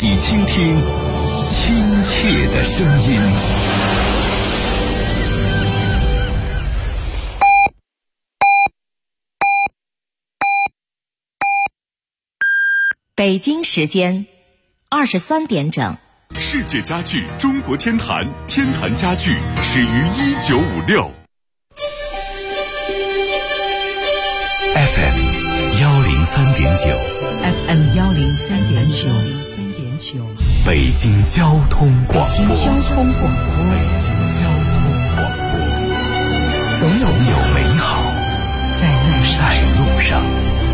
底倾听亲切的声音。 北京时间23点整。 世界家具中国天坛，天坛家具始于1956。 FM 103.9 FM 103.9 北京交通广播。 北京交通广播，总有美好在路上。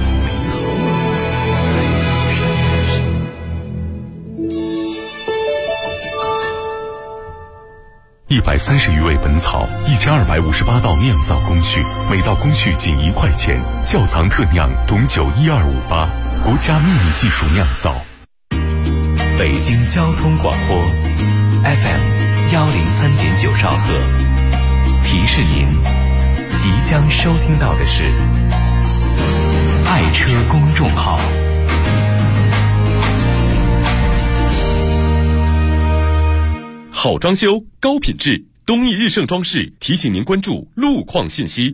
130余味本草，1258道酿造工序，每道工序仅1块钱。窖藏特酿董酒12588，国家秘密技术酿造。 北京交通广播 FM 103.9兆赫。提示您，即将收听到的是爱车公众号。 好装修，高品质，东易日盛装饰提醒您关注路况信息。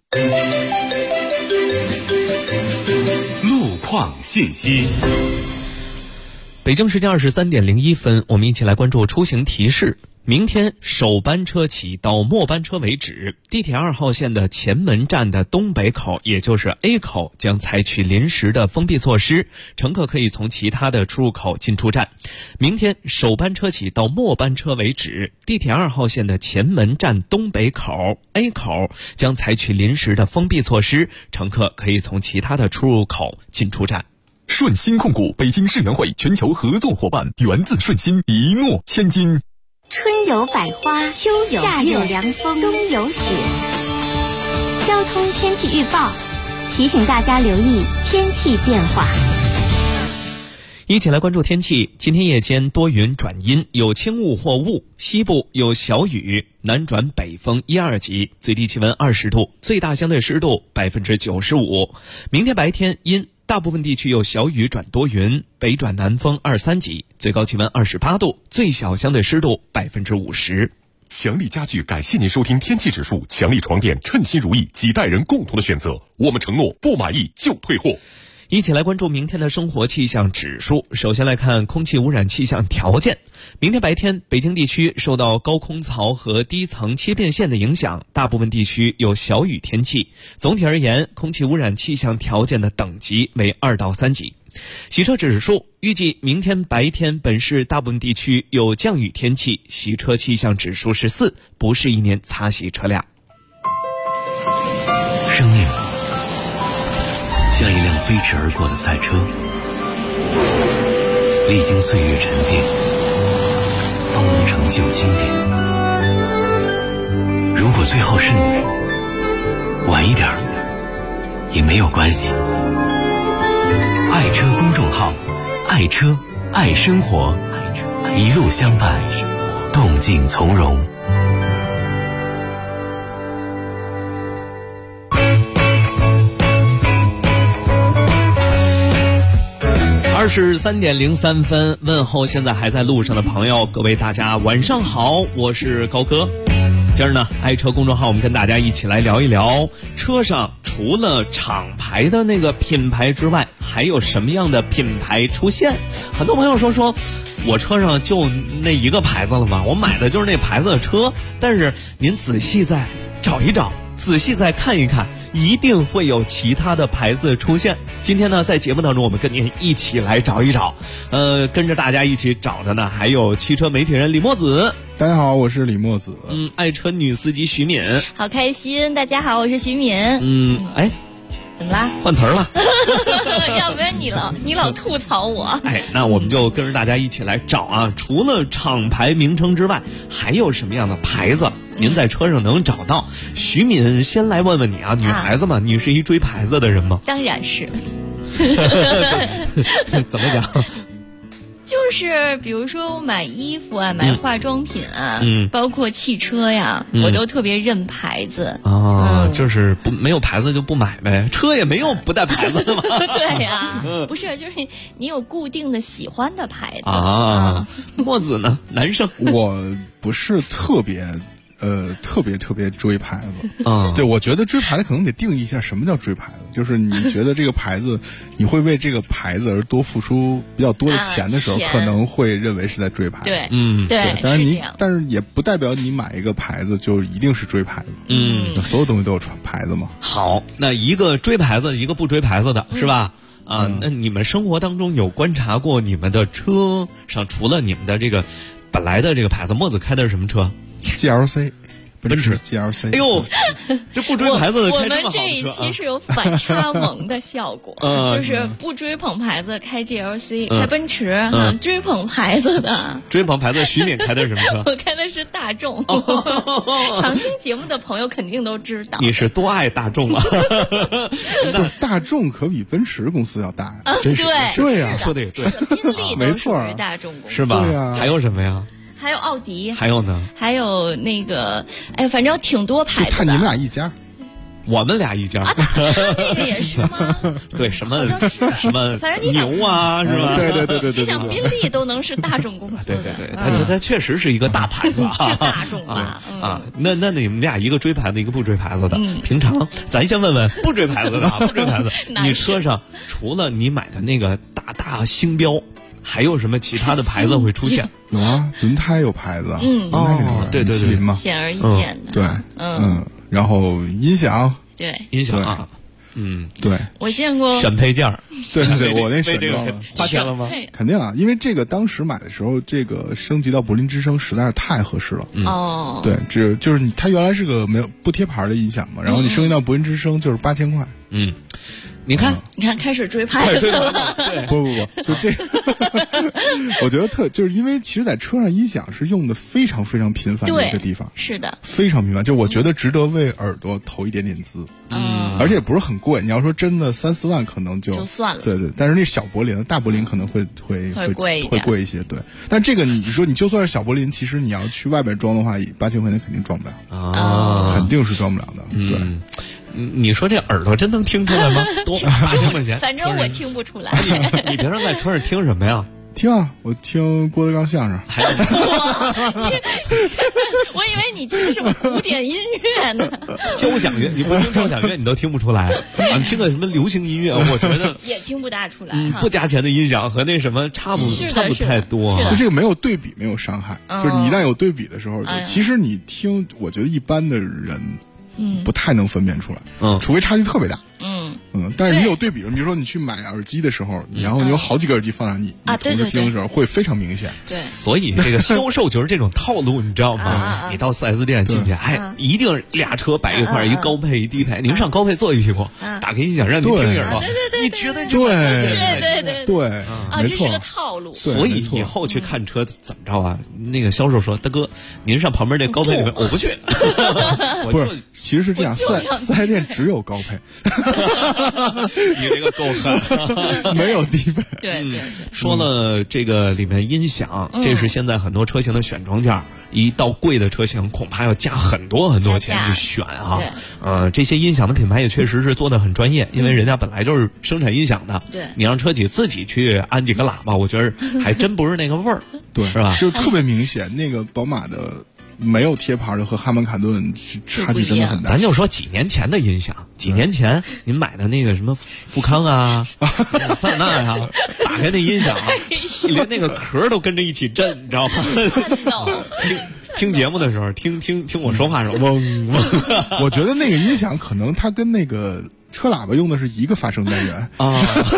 路况信息。 北京时间23点01分，我们一起来关注出行提示。明天首班车起到末班车为止，地铁2号线的前门站的东北口，也就是 A 口，将采取临时的封闭措施，乘客可以从其他的出入口进出站。明天首班车起到末班车为止，地铁2号线的前门站东北口 A 口将采取临时的封闭措施，乘客可以从其他的出入口进出站。 顺鑫控股北京世园会全球合作伙伴，源自顺鑫，一诺千金。 春有百花，秋有夏有凉风，冬有雪。交通天气预报提醒大家留意天气变化。 一起来关注天气。今天夜间多云转阴，有轻雾或雾，西部有小雨，南转北风1、2级，最低气温20度，最大相对湿度95%。明天白天阴，大部分地区有小雨转多云，北转南风2、3级，最高气温28度，最小相对湿度50%。 强力家具感谢您收听天气指数，强力床垫称心如意，几代人共同的选择，我们承诺不满意就退货。 一起来关注明天的生活气象指数。首先来看空气污染气象条件。明天白天，北京地区受到高空槽和低层切变线的影响，大部分地区有小雨天气。总体而言，空气污染气象条件的等级为2到3级。洗车指数预计明天白天本市大部分地区有降雨天气，洗车气象指数是4，不适宜您擦洗车辆。 生命像一辆飞驰而过的赛车，历经岁月沉淀，方能成就经典。如果最后是你，晚一点也没有关系。爱车公众号，爱车爱生活，一路相伴，动静从容。 23点03分，问候现在还在路上的朋友，各位大家晚上好，我是高哥。今儿呢，爱车公众号我们跟大家一起来聊一聊，车上除了厂牌的那个品牌之外，还有什么样的品牌出现？很多朋友说我车上就那一个牌子了嘛，我买的就是那牌子的车，但是您仔细再找一找，仔细再看一看，一定会有其他的牌子出现。今天呢，在节目当中我们跟您一起来找一找，跟着大家一起找的呢还有汽车媒体人李墨子。 大家好，我是李墨子。 爱车女司机徐敏。 好开心，大家好，我是徐敏。怎么啦？ 换词儿了。 要不然你老吐槽我。 那我们就跟着大家一起来找啊，除了厂牌名称之外，还有什么样的牌子您在车上能找到？徐敏先来问问你啊，女孩子嘛，你是一追牌子的人吗？ 当然是。 怎么讲？ 就是比如说我买衣服啊，买化妆品啊，包括汽车呀，我都特别认牌子就是没有牌子就不买呗，车也没有不带牌子的嘛。 对呀，不是，就是你有固定的喜欢的牌子啊。墨子呢？男生， 我不是特别追牌子对，我觉得追牌子可能得定义一下什么叫追牌子，就是你觉得这个牌子，你会为这个牌子而多付出比较多的钱的时候，可能会认为是在追牌子。 对， 对，但是也不代表你买一个牌子就一定是追牌子。所有东西都有牌子嘛。 好，那一个追牌子，一个不追牌子的是吧？那你们生活当中有观察过你们的车上除了你们的这个本来的这个牌子，墨子开的是什么车 ？GLC。 奔驰 GLC。 哎呦，这不追牌子的开这么好的车。 我们这一期是有反差萌的效果，就是不追捧牌子开 GLC，开奔驰，追捧牌子的。 追捧牌子，徐敏开的是什么车？ 我开的是大众。常听节目的朋友肯定都知道。 你是多爱大众啊！ 大众可比奔驰公司要大呀， 对呀， 说的也对， 宾利都属于大众公司， 是吧？ 对呀， 还有什么呀？ 还有奥迪， 还有呢？ 还有那个，反正挺多牌子的。 就看你们俩一家， 我们俩一家。 那个也是吗？ 对，什么， 反正你想牛啊，是吧？ 对。 你想宾利都能是大众公司的， 对，它确实是一个大牌子啊， 是大众吧？ 那你们俩一个追牌子，一个不追牌子的。平常咱先问问不追牌子的，不追牌子，你车上除了你买的那个大星标，还有什么其他的牌子会出现？ 有啊，轮胎有牌子，轮胎对， 显而易见的。 对，然后音响， 对， 音响啊， 对， 我见过审配件， 对，我那审到了， 花钱了吗？ 肯定啊，因为这个当时买的时候，这个升级到柏林之声实在是太合适了。对，就是它原来是个不贴牌的音响嘛，然后你升级到柏林之声就是8000块。 你看， 开始追牌子了。 不，就这，我觉得就是因为其实，在车上音响是用的非常非常频繁的一个地方， 是的， 非常频繁。就我觉得值得为耳朵投一点点资，而且也不是很贵。你要说真的3-4万，可能就算了。 对，但是那小柏林、大柏林可能会贵一些。对，但这个你说你就算是小柏林，其实你要去外边装的话，8000块钱肯定装不了，肯定是装不了的。对。 你说这耳朵真能听出来吗？多8000块钱， 反正我听不出来。 你平常在车上听什么呀？ 听啊，我听郭德纲相声。 还有， 我以为你听什么古典音乐呢？ 交响乐，你不听交响乐，你都听不出来。你听个什么流行音乐，我觉得也听不大出来。 不加钱的音响和那什么差不太多。 就这个没有对比，没有伤害。就是你一旦有对比的时候，其实你听，我觉得一般的人。不太能分辨出来，除非差距特别大。但是你有对比，比如说你去买耳机的时候，然后你有好几个耳机放上你同时听的时候，会非常明显。 对， 所以这个销售就是这种套路，你知道吗？你到4S店进去，一定俩车摆一块，一高配一低配，您上高配坐一屁股，打开音响让你听一耳朵，你觉得对， 这是个套路。 所以以后去看车怎么着啊？那个销售说：“大哥，您上旁边这高配里面，我不去。” 不是，其实是这样，4S店只有高配。 你这个够狠， 没有低配。 对， 说了这个里面音响，这是现在很多车型的选装件，一到贵的车型恐怕要加很多钱去选啊。这些音响的品牌也确实是做得很专业，因为人家本来就是生产音响的。 对， 你让车企自己去安几个喇叭，我觉得还真不是那个味儿。 对， 是吧？ 就是特别明显，那个宝马的。没有贴牌的和哈曼卡顿差距真的很大。 咱就说几年前的音响，几年前您买的那个什么富康啊、塞纳呀，打开那音响，连那个壳都跟着一起震，你知道吗？听节目的时候，听我说话的时候，嗡嗡。 我觉得那个音响可能它跟那个车喇叭用的是一个发声单元啊。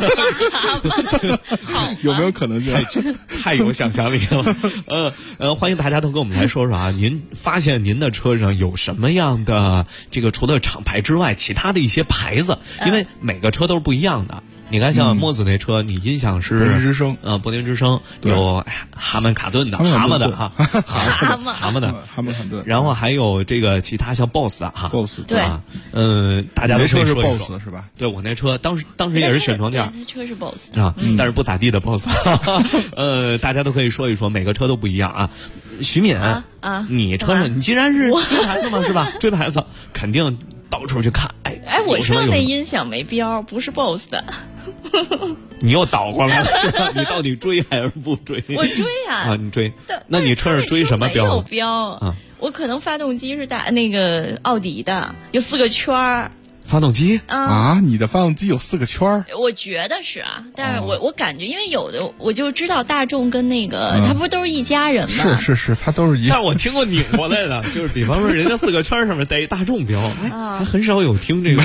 有没有可能太有想象力了？欢迎大家都跟我们来说说啊，您发现您的车上有什么样的这个除了厂牌之外，其他的一些牌子？因为每个车都是不一样的。 你看像墨子那车，你音响是柏林之声， 柏林之声有哈曼卡顿的，蛤蟆的哈， 蛤蟆的哈曼卡顿， 然后还有这个其他像 BOSS 的哈 ，BOSS 对， 大家都可以说一说。 是 BOSS 是吧？ 对，我那车当时也是选装件， 那车是 BOSS 啊，但是不咋地的 BOSS， 大家都可以说一说，每个车都不一样啊。徐敏你车上你既然是追牌子嘛是吧？追牌子肯定到处去看， 我车上那音响没标，不是 BOSS 的。 你又倒过来了，你到底追还是不追？ 我追呀！ 你追？那你车上追什么标？ 没有标啊！我可能发动机是那个奥迪的，有4个圈儿。 发动机你的发动机有4个圈儿？ 我觉得是啊，但是我感觉，因为有的我就知道大众跟那个他不是都是一家人吗？ 是，他都是一。 但是我听过拧过来的，就是比方说人家4个圈上面带一大众标，还很少有听这个。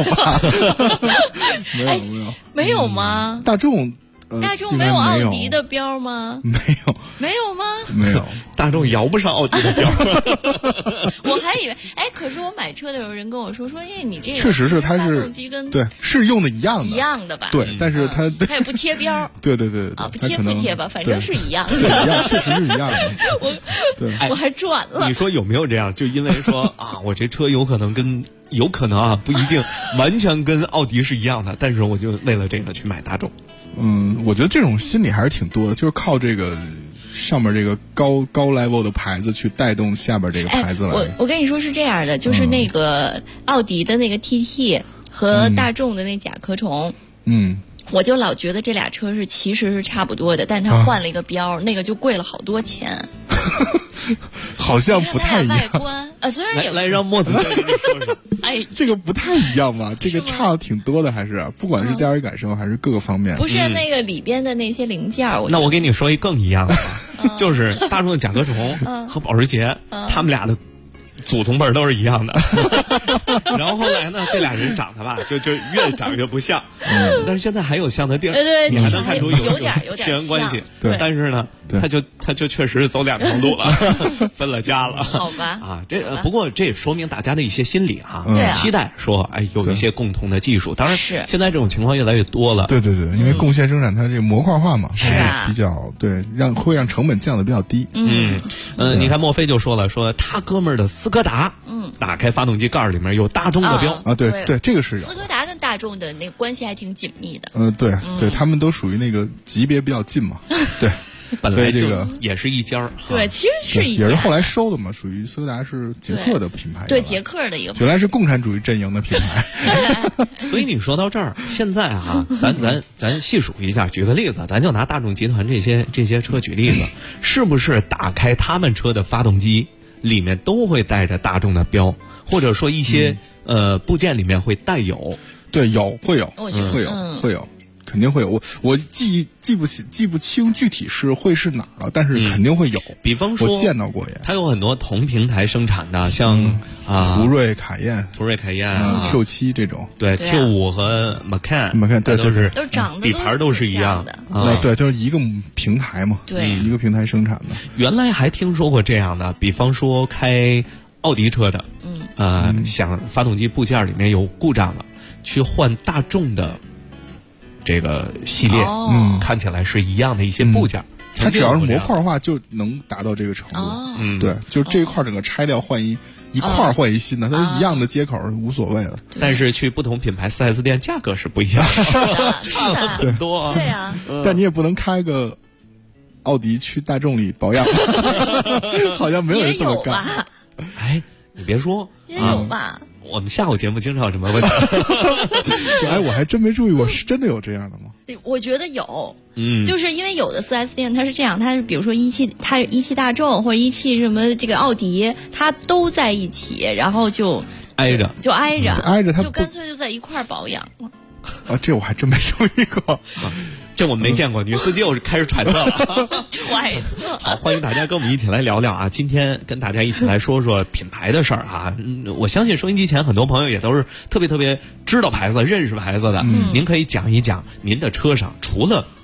没有吗？ 大众没有奥迪的标吗？ 没有吗？ 没有， 大众摇不上奥迪的标。 我还以为，可是我买车的时候人跟我说，你这个确实是它是发动机跟对是用的一样的吧？ 对，但是它也不贴标。 对不贴吧，反正是一样的。 对，一样，确实是一样的。 我还转了。 你说有没有这样？就因为说我这车有可能不一定完全跟奥迪是一样的，但是我就为了这个去买大众。 我觉得这种心理还是挺多的，就是靠这个上面这个高 level 的牌子去带动下边这个牌子来。 我跟你说是这样的，就是那个奥迪的那个 TT 和大众的那甲壳虫，我就老觉得这俩车其实是差不多的，但它换了一个标，那个就贵了好多钱。 好像不太一样。 外观虽然也来让墨子跟你说说。 这个不太一样吧？这个差的挺多的，还是不管是驾驶感受还是各个方面。 不是那个里边的那些零件那我给你说一更一样的，就是大众的甲壳虫和保时捷，他们俩的祖宗辈儿都是一样的。然后后来呢，这俩人长得吧，就越长越不像。但是现在还有像的地儿， 对， 你还能看出有点血缘关系。 对， 但是呢，他就确实是走2条路了，分了家了。 好吧。 不过这也说明大家的一些心理期待说，有一些共同的技术。当然，现在这种情况越来越多了。 对，因为贡献生产它这个模块化嘛， 是比较会让成本降得比较低。 你看墨菲就说了，说他哥们儿的斯柯达，打开发动机盖里面有大众的标对，这个是有。 斯柯达跟大众的那个关系还挺紧密的。 对，他们都属于那个级别比较近嘛。对， 本来这个也是一家。 对，其实是一家， 也是后来收的嘛，属于斯柯达是捷克的品牌。 对，捷克的一个。 原来是共产主义阵营的品牌。 所以你说到这儿，现在咱细数一下，举个例子，咱就拿大众集团这些车举例子，是不是打开他们车的发动机里面都会带着大众的标，或者说一些部件里面会带有？ 对，会有，肯定会有。我记不清具体是哪儿了，但是肯定会有。 比方说， 我见到过也。 它有很多同平台生产的，像途锐、凯宴、Q7 这种。 对 ，Q5 和 Macan 对都是长得底盘都是一样的。 对，就是一个平台嘛， 对， 一个平台生产的。 原来还听说过这样的，比方说开奥迪车的，想发动机部件里面有故障了，去换大众的这个系列，看起来是一样的一些部件， 它只要是模块化就能达到这个程度。对，就这一块整个拆掉换一块换一新的，它是一样的接口，无所谓了。 但是去不同品牌 4S 店价格是不一样的，差了很多。 对啊， 但你也不能开个奥迪去大众里保养，好像没有人这么干。 你别说， 也有吧。 我们下午节目经常有这么问题。 我还真没注意过，是真的有这样的吗？ 我觉得有，就是因为有的 4S 店它是这样，它是比如说一汽大众或者一汽什么这个奥迪，它都在一起，然后就挨着， 它就干脆就在一块保养了。 这我还真没注意过。 这我们没见过，女司机又开始揣测了。 揣测。 好，欢迎大家跟我们一起来聊聊啊！今天跟大家一起来说说品牌的事儿啊。我相信收音机前很多朋友也都是特别知道牌子、认识牌子的。您可以讲一讲您的车上除了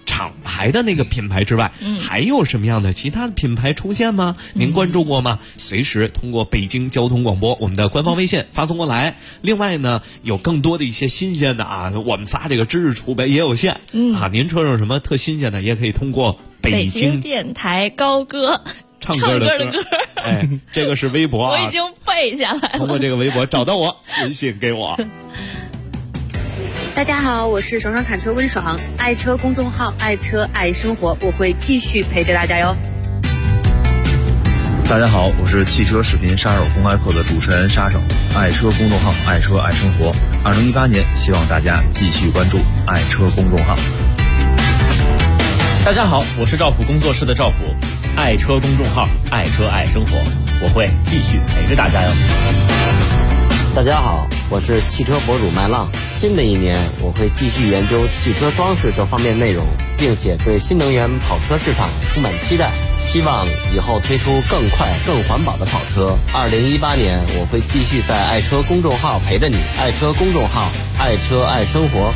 厂牌的那个品牌之外，还有什么样的其他的品牌出现吗？您关注过吗？随时通过北京交通广播我们的官方微信发送过来。另外呢，有更多的一些新鲜的啊，我们仨这个知识储备也有限啊，您车上有什么特新鲜的，也可以通过北京电台高歌唱歌的歌，哎，这个是微博啊， 我已经背下来了。 通过这个微博找到我，私信给我。 大家好，我是爽爽侃车温爽，爱车公众号爱车爱生活，我会继续陪着大家哟。 大家好，我是汽车视频杀手公开课的主持人沙手，爱车公众号爱车爱生活。2018年，希望大家继续关注爱车公众号。 大家好，我是赵普工作室的赵普，爱车公众号爱车爱生活，我会继续陪着大家哟。 大家好，我是汽车博主麦浪。新的一年，我会继续研究汽车装饰这方面内容，并且对新能源跑车市场充满期待，希望以后推出更快、更环保的跑车。2018年，我会继续在爱车公众号陪着你，爱车公众号，爱车爱生活。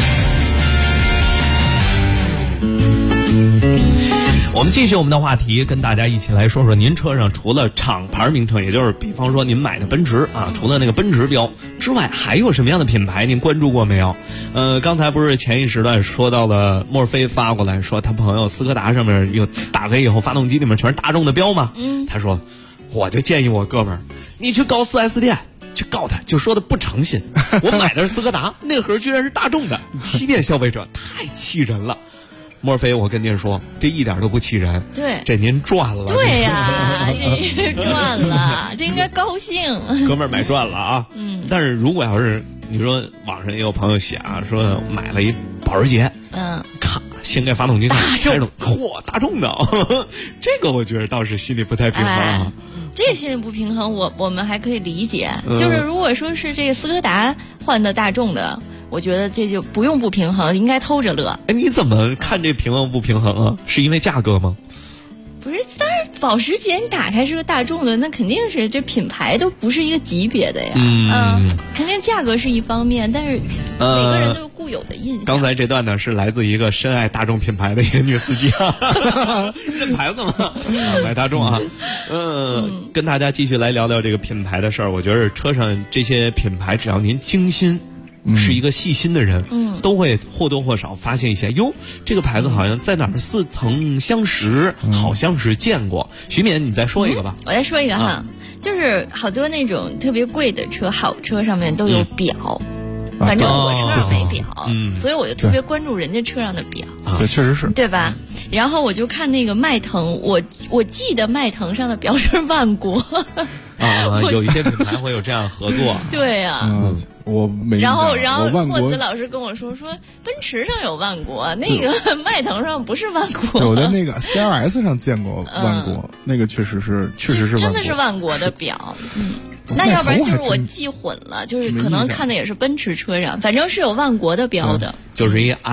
我们继续我们的话题，跟大家一起来说说您车上除了厂牌名称，也就是比方说您买的奔驰啊，除了那个奔驰标之外，还有什么样的品牌您关注过没有？刚才不是前一时段说到了墨菲发过来说他朋友斯柯达上面有打开以后发动机里面全是大众的标嘛，他说我就建议我哥们儿你去告 4S 店去告他，就说的不诚信，我买的是斯柯达那个盒居然是大众的，你欺骗消费者太气人了。墨菲，我跟您说，这一点都不气人。 对， 这您赚了。 对呀，这赚了，这应该高兴。 哥们儿买赚了啊！但是如果要是你说网上也有朋友写啊，说买了一保时捷，咔，掀开发动机看，开着，嚯，大众的，这个我觉得倒是心里不太平衡啊。 这心里不平衡，我们还可以理解。就是如果说是这个斯柯达换的大众的。我觉得这就不用不平衡，应该偷着乐。 哎，你怎么看这平衡不平衡啊？是因为价格吗？ 不是，当然保时捷你打开是个大众的，那肯定是这品牌都不是一个级别的呀。肯定价格是一方面，但是每个人都有固有的印象。 刚才这段呢是来自一个深爱大众品牌的一个女司机啊，认牌子嘛，买大众啊。跟大家继续来聊聊这个品牌的事儿。我觉得车上这些品牌，只要您精心。是一个细心的人，都会或多或少发现一些，哟，这个牌子好像在哪儿似曾相识，好像是见过。徐敏，你再说一个吧。 我再说一个哈，就是好多那种特别贵的车，好车上面都有表。反正我车上没表，所以我就特别关注人家车上的表。 对，确实是， 对吧？然后我就看那个迈腾，我记得迈腾上的表是万国。 有一些品牌会有这样合作。 对呀。 我没。 然后霍子老师跟我说奔驰上有万国，那个迈腾上不是万国。 我在那个 CLS 上见过万国，那个确实是万国， 真的是万国的表。那要不然就是我记混了，就是可能看的也是奔驰车上，反正是有万国的标的， 就是一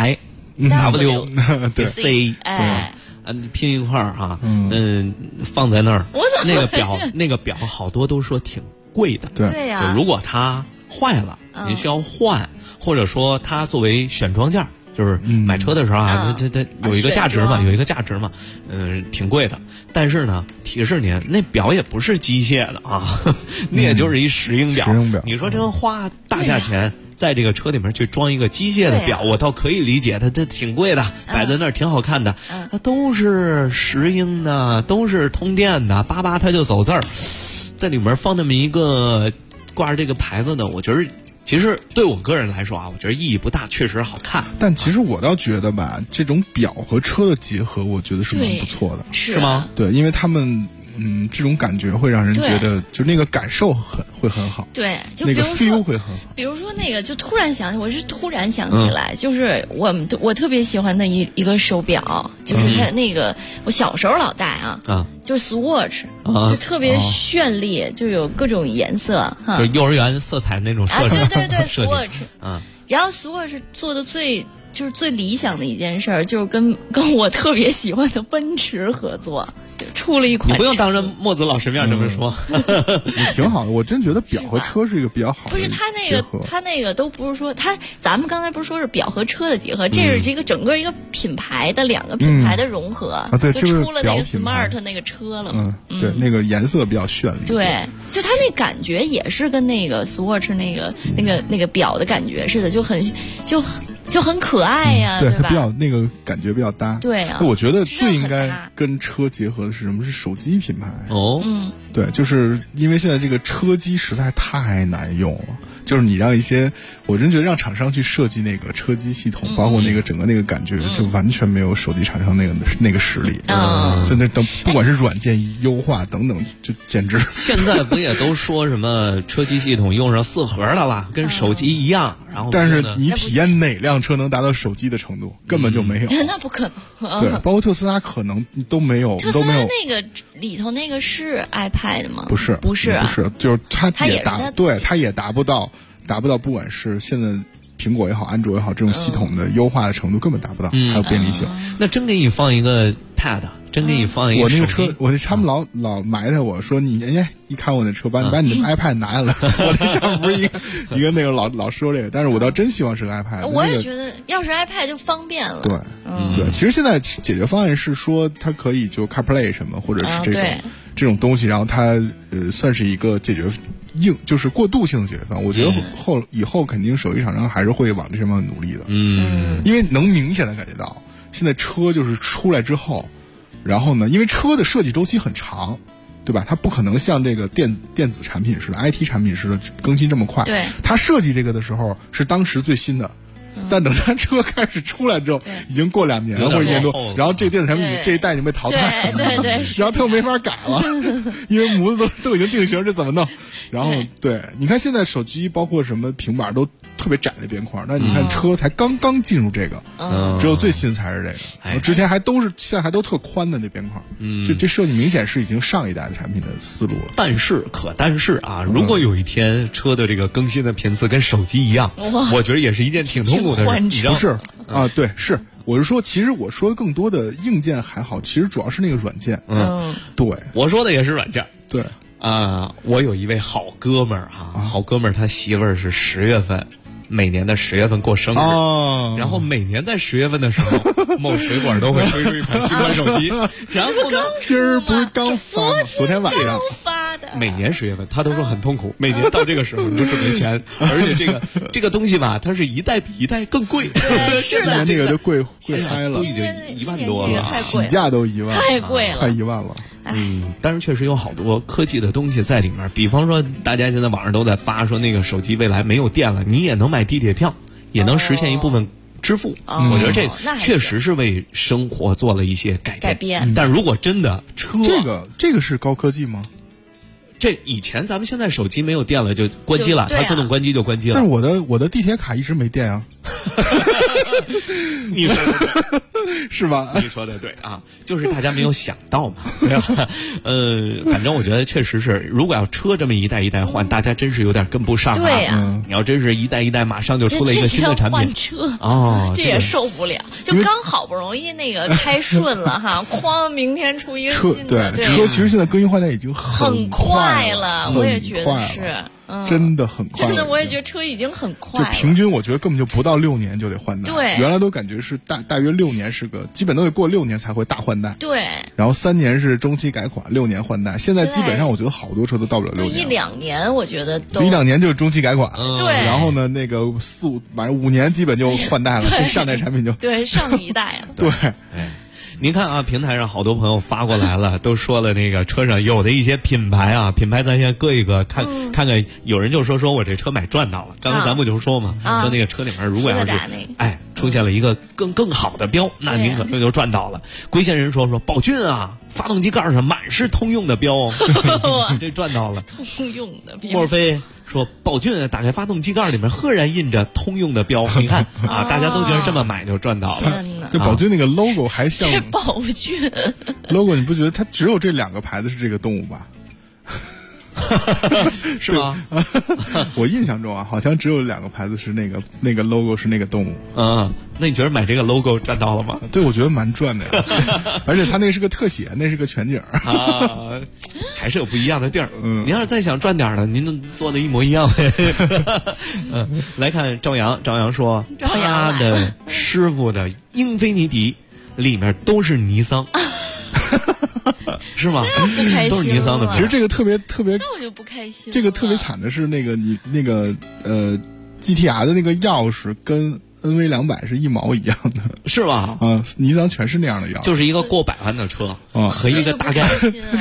IW 对 C 拼一块儿哈，放在那儿，那个表好多都说挺贵的， 对呀， 就如果它坏了，您需要换，或者说它作为选装件。就是买车的时候啊，它有一个价值嘛，有一个价值嘛，挺贵的。但是呢，提示您，那表也不是机械的啊，那也就是一石英表。你说这花大价钱在这个车里面去装一个机械的表，我倒可以理解，它这挺贵的，摆在那儿挺好看的。它都是石英的，都是通电的，叭叭它就走字儿，在里面放那么一个挂着这个牌子的，我觉得。其实对我个人来说啊，我觉得意义不大，确实好看。 但其实我倒觉得吧，这种表和车的结合，我觉得是蛮不错的， 是吗？ 对，因为他们这种感觉会让人觉得，就那个感受会很好。 对，就那个 feel 会很好。 比如说那个，就突然想起来，就是我特别喜欢的一个手表，就是它那个我小时候老戴啊，就是 Swatch，就特别绚丽，就有各种颜色哈， 就幼儿园色彩那种设计。 对 Swatch，然后 Swatch 做的最就是最理想的一件事儿，就是跟我特别喜欢的奔驰合作，出了一款。 你不用当着墨子老师面这么说， 挺好的。我真觉得表和车是一个比较好的不是他那个都不是说咱们刚才不是说是表和车的结合，这是这个整个一个品牌的两个品牌的融合， 对， 就出了那个 Smart 那个车了嘛。 对，那个颜色比较绚丽。 对，就它那感觉也是跟那个 Swatch 那个表的感觉似的，就很可爱呀， 对， 吧？ 它比较那个感觉比较搭。 对啊， 我觉得最应该跟车结合的是什么？是手机品牌。对，就是因为现在这个车机实在太难用了。就是你让一些，我真觉得让厂商去设计那个车机系统，包括那个整个那个感觉，就完全没有手机厂商那个实力。就那等不管是软件优化等等，就简直。 现在不也都说什么车机系统用上4核的了，跟手机一样。然后， 但是你体验哪辆车能达到手机的程度，根本就没有。 那不可能。 对，包括特斯拉可能都没有。 特斯拉那个里头那个是 iPad 吗？ 不是，就是它也达不到，不管是现在苹果也好，安卓也好，这种系统的优化的程度根本达不到，还有便利性。 那真给你放一个 Pad， 真给你放一个。 我那个车，他们老埋汰我说你一看我那车，把你的 iPad 拿下来。我那上面不是一个那个老说这个，但是我倒真希望是个 iPad。 我也觉得，要是 iPad 就方便了。 对，其实现在解决方案是说它可以就 CarPlay 什么，或者是这种东西，然后它算是一个解决。就是过渡性的解决方案，我觉得以后肯定手机厂商还是会往这上面努力的。因为能明显的感觉到，现在车就是出来之后，然后呢，因为车的设计周期很长，对吧？它不可能像这个电子产品似的、IT 产品似的更新这么快。 对， 它设计这个的时候是当时最新的。但等它车开始出来之后，已经过2年了或者1年多，然后这个电子产品这一代已经被淘汰了， 对， 然后它又没法改了，因为模子都已经定型，这怎么弄？然后对，你看现在手机包括什么平板都特别窄的边框，那你看车才刚刚进入这个，只有最新才是这个，之前现在还都特宽的那边框，这设计明显是已经上一代的产品的思路了。 但是啊，如果有一天车的这个更新的频次跟手机一样，我觉得也是一件挺痛苦的事。 不是啊，对，是我是说，其实我说的更多的硬件还好，其实主要是那个软件。对， 我说的也是软件。 对我有一位好哥们儿好哥们儿，他媳妇儿是10月份。每年的10月份过生日，然后每年在10月份的时候，某水果都会推出一款新款手机。然后呢， 今儿不是刚发吗？昨天晚上发的。 每年10月份，他都说很痛苦。每年到这个时候，你就准备钱，而且这个东西吧，它是一代比一代更贵。 是的， 这个就贵嗨了， 都已经1万多了， 起价都1万， 太贵了， 快1万了。 但是确实有好多科技的东西在里面，比方说大家现在网上都在发说那个手机未来没有电了，你也能买地铁票，也能实现一部分支付。我觉得这确实是为生活做了一些改变。但如果真的车， 这个是高科技吗？ 这以前咱们现在手机没有电了就关机了，它自动关机就关机了。 但是我的地铁卡一直没电啊。 你说的是吧？ 你说的对啊，就是大家没有想到嘛。反正我觉得确实是，如果要车这么一代一代换，大家真是有点跟不上啊。 对呀， 你要真是一代一代马上就出了一个新的产品， 换车这也受不了。就刚好不容易那个开顺了哈，哐，明天出一个新的。 对，车其实现在更新换代已经很快了，我也觉得是。 真的很快， 真的，我也觉得车已经很快了。 就平均，我觉得根本就不到6年就得换代。 对， 原来都感觉是大约6年是个基本都得过6年才会大换代。 对， 然后3年是中期改款，6年换代。现在基本上我觉得好多车都到不了6年 ，1-2年我觉得都 1-2年就是中期改款。 对， 然后呢，那个反正5年基本就换代了，这上代产品就对上一代了。 对。 您看啊，平台上好多朋友发过来了，都说了那个车上有的一些品牌咱先搁一个看看，有人就说我这车买赚到了。刚才咱不就说嘛，说那个车里面如果要是出现了一个更好的标，那您可能就赚到了。龟仙人说宝骏啊，发动机盖上满是通用的标，这赚到了。 通用的标。 莫非说宝骏打开发动机盖里面赫然印着通用的标，你看啊，大家都觉得这么买就赚到了。 这宝骏那个 logo 还像宝骏 logo， 你不觉得它只有这2个牌子是这个动物吧？ 是吗？ 我印象中啊，好像只有2个牌子是那个 logo 是那个动物。 那你觉得买这个 logo赚到了吗？ 对，我觉得蛮赚的呀，而且它那是个特写，那是个全景啊，还是有不一样的地儿。您要是再想赚点呢，您能做的一模一样。来看赵阳说，他的师傅的英菲尼迪里面都是尼桑。是吗？ 不开心， 都是尼桑的。 其实这个特别， 那我就不开心。 这个特别惨的是GTR 的那个钥匙跟 NV200是一毛一样的， 是吧？ 尼桑全是那样的钥匙， 就是一个过100万的车和一个大概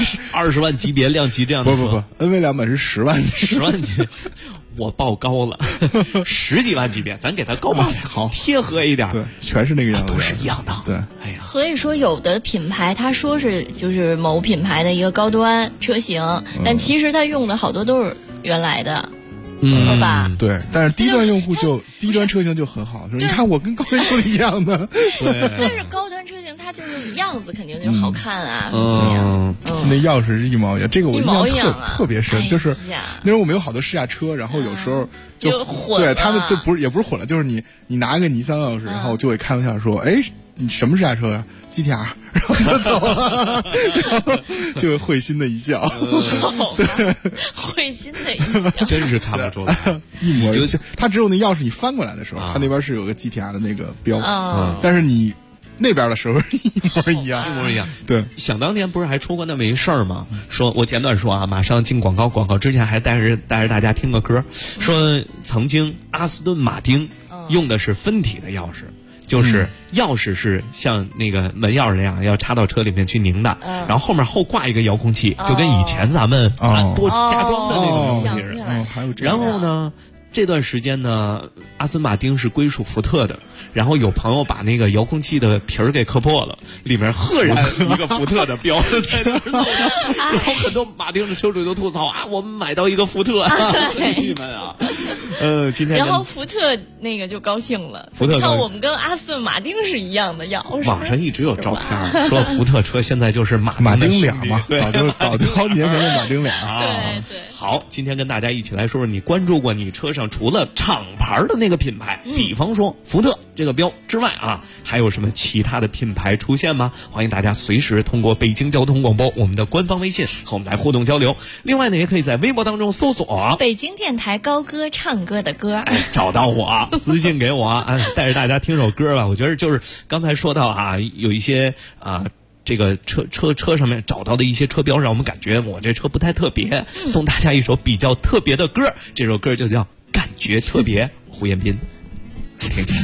20万级别量级这样的车。 不 ，NV200是10万 ，10万级。我报高了，10几万级别，咱给它高吧， 好贴合一点。 对，全是那个样子， 都是一样的。 对， 哎呀， 所以说有的品牌他说是就是某品牌的一个高端车型，但其实他用的好多都是原来的。是吧？ 对，但是低端用户低端车型就很好，说你看我跟高端用的一样的。 对， 但是高端车型它就是样子肯定就好看啊。 那钥匙是一毛一样，这个我印象特别深，就是那时候我们有好多试驾车，然后有时候就混了， 对他们也不是混了，就是你拿一个尼桑钥匙，然后就会开玩笑说，哎，你什么试驾车呀？GTR， 然后就走了，然后就会会心的一笑， 会心的一笑， 真是看不出来， 一模一样。他只有那钥匙你翻过来的时候，他那边是有个 GTR 的那个标，但是你那边的时候一模一样， 一模一样。 对， 想当年不是还出过那么一事儿吗？说我简短说啊，马上进广告之前还带着大家听个歌，说曾经阿斯顿马丁用的是分体的钥匙。就是钥匙是像那个门钥匙那样要插到车里面去拧的，然后后面后挂一个遥控器，就跟以前咱们多加装的那种东西似的。然后呢，这段时间呢，阿斯顿马丁是归属福特的，然后有朋友把那个遥控器的皮儿给磕破了，里面赫然一个福特的标在那儿露着，然后很多马丁的车主都吐槽啊，我们买到一个福特，郁闷啊。今天然后福特那个就高兴了， 福特看我们跟阿斯顿马丁是一样的钥匙。 网上一直有照片说福特车现在就是马丁俩嘛，早就好几年前的马丁俩。 对。 好，今天跟大家一起来说说你关注过你车上除了厂牌的那个品牌，比方说福特这个标之外啊，还有什么其他的品牌出现吗？欢迎大家随时通过北京交通广播我们的官方微信和我们来互动交流。另外呢，也可以在微博当中搜索北京电台高歌唱歌的歌， 找到我，私信给我带着大家听首歌吧。我觉得就是刚才说到啊，有一些这个车上面找到的一些车标，让我们感觉我这车不太特别，送大家一首比较特别的歌，这首歌就叫《感觉特别》，胡彦斌，听听。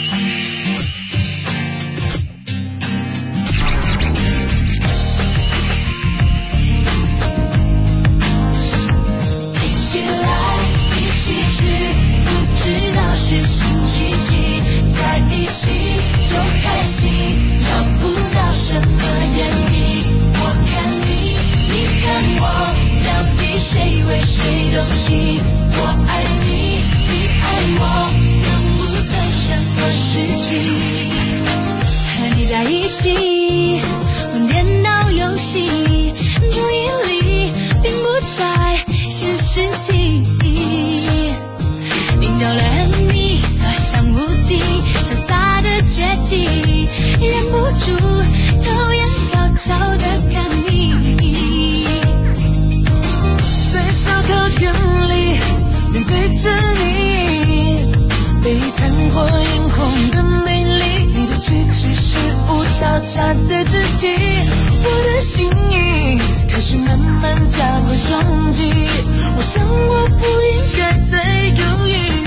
谁为谁动心？我爱你，你爱我，等不等什么事情？和你在一起玩电脑游戏，注意力并不在现实际。领着了你，所向无敌，潇洒的绝技，忍不住偷眼悄悄地看你。烧烤店里面对着你，被炭火映红的美丽，你的举止是舞蹈家的肢体，我的心意开始慢慢加快撞击，我想我不应该再犹豫，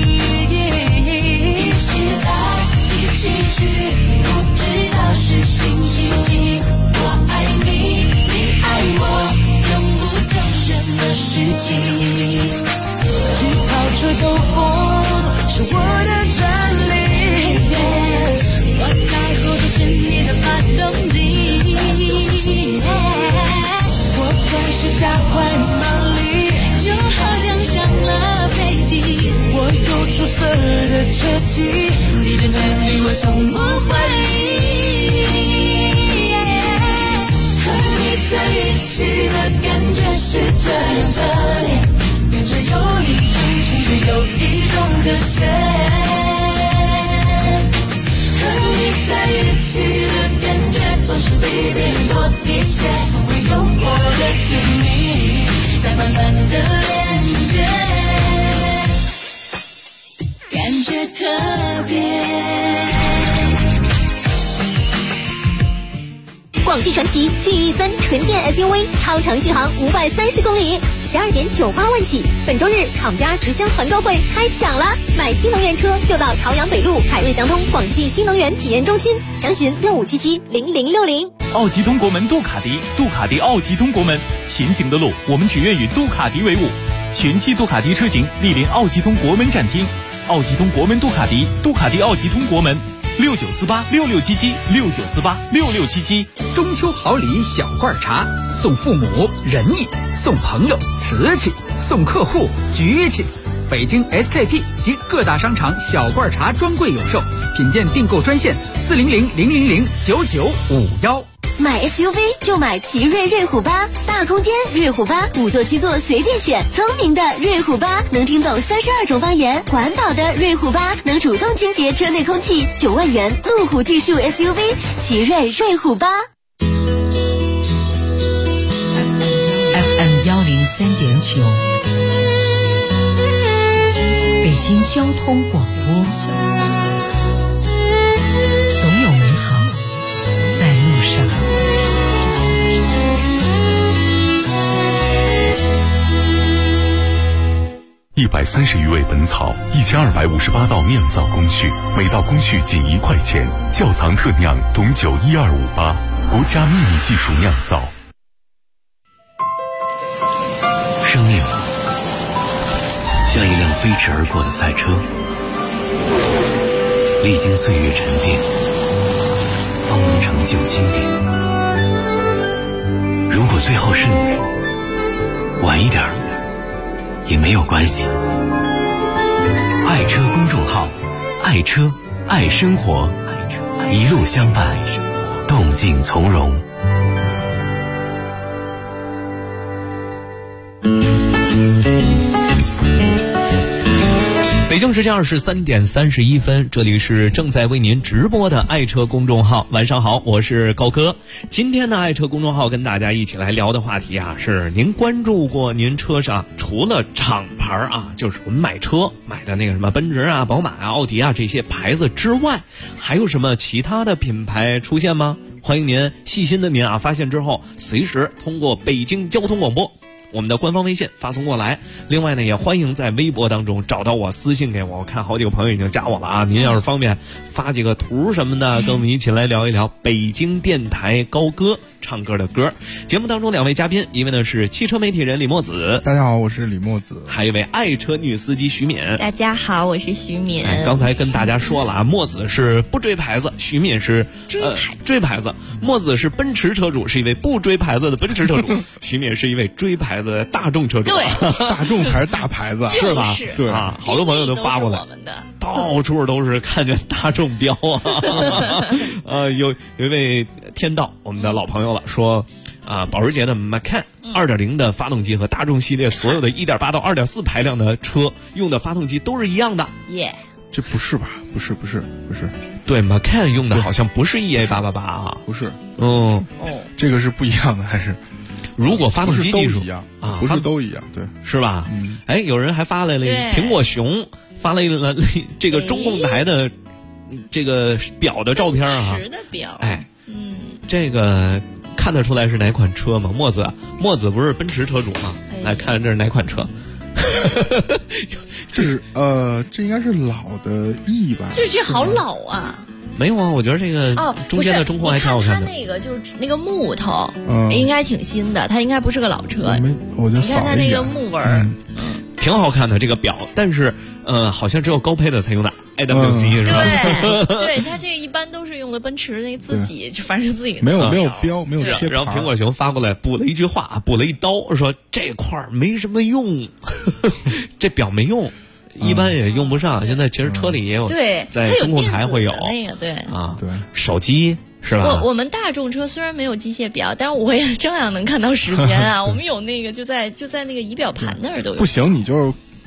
一起来一起去，不知道是星期几，我爱你，你爱我，等不等什么事情？气泡车兜风是我的专利，我在乎的是你的发动机，我开始加快马力，就好像上了飞机，我有出色的车技，你的能力我从不怀疑，和你在一起的感觉是这样的，跟着有一种情绪，有一种和谐。 总是被别人多一些，从未有过的甜蜜，在慢慢的连接，感觉特别。 广汽传祺 GE3 纯电 SUV 超长续航530公里，12.98万起。本周日厂家直销团购会开抢了，买新能源车就到朝阳北路凯瑞祥通广汽新能源体验中心，详询65770060。 奥吉通国门杜卡迪，杜卡迪奥吉通国门，前行的路我们只愿与杜卡迪为伍。全系杜卡迪车型莅临奥吉通国门展厅，奥吉通国门杜卡迪，杜卡迪奥吉通国门。69486677，69486677。 中秋好礼小罐茶，送父母仁义，送朋友瓷器，送客户局气。北京 SKP 及各大商场小罐茶专柜有售，品鉴订购专线40000009951。 买 SUV 就买奇瑞瑞虎8，大空间瑞虎8，5座7座随便选，聪明的瑞虎8能听懂32种方言，环保的瑞虎8能主动清洁车内空气，9万元路虎技术 SUV 奇瑞瑞虎8。 FM 103.9，北京交通广播，总有美好在路上。 130余味本草，1258道酿造工序，每道工序仅1块钱。窖藏特酿董酒12588，国家秘密技术酿造。 生命像一辆飞驰而过的赛车，历经岁月沉淀，方能成就经典。如果最后是你，晚一点也没有关系。爱车公众号，爱车爱生活，一路相伴，动静从容。 北京时间23:31，这里是正在为您直播的爱车公众号。晚上好，我是高哥。今天的爱车公众号跟大家一起来聊的话题啊，是您关注过您车上除了厂牌啊，就是我们买车买的那个什么奔驰啊、宝马啊、奥迪啊这些牌子之外，还有什么其他的品牌出现吗？欢迎您细心的您啊，发现之后随时通过北京交通广播我们的官方微信发送过来。另外呢，也欢迎在微博当中找到我，私信给我。我看好几个朋友已经加我了啊，您要是方便发几个图什么的，跟我们一起来聊一聊北京电台高歌唱歌的歌。节目当中2位嘉宾，一位呢是汽车媒体人李墨子， 大家好，我是李墨子； 还有一位爱车女司机徐敏， 大家好，我是徐敏。 刚才跟大家说了啊，墨子是不追牌子，徐敏是追牌子。墨子是奔驰车主，是一位不追牌子的奔驰车主；徐敏是一位追牌子的大众车主。 对， 大众才是大牌子， 是吧？ 对啊，好多朋友都发过来，到处都是看见大众标啊。有一位天道，我们的老朋友了，说啊，保时捷的 Macan 2.0的发动机和大众系列所有的1.8到2.4排量的车用的发动机都是一样的。 耶， 这不是吧？不是。 对 ，Macan 用的好像不是 EA888 啊， 不是。 这个是不一样的，还是？ 如果发动机技术一样啊， 不是都一样，对， 是吧？有人还发来了苹果熊发来了这个中控台的这个表的照片啊， 的表， 这个看得出来是哪款车吗？墨子不是奔驰车主吗？来看这是哪款车？ 这是这应该是老的 E 吧？ 这好老啊！ 没有啊，我觉得这个中间的中控还挺好看的。 它那个就是那个木头，应该挺新的，它应该不是个老车。 我就你看它那个木纹， 挺好看的这个表，但是好像只有高配的才用的 IWC 是吧？ 对，它这个一般都是用的奔驰那自己，就反正自己没有标，没有贴牌。 然后苹果熊发过来补了一句话，补了一刀，说这块没什么用，这表没用。一般也用不上，现在其实车里也有， 对， 在中控台会有那个，对啊，对，手机是吧？ 我们大众车虽然没有机械表，但是我也照样能看到时间啊。我们有那个就在那个仪表盘那儿都有。 不行，你就是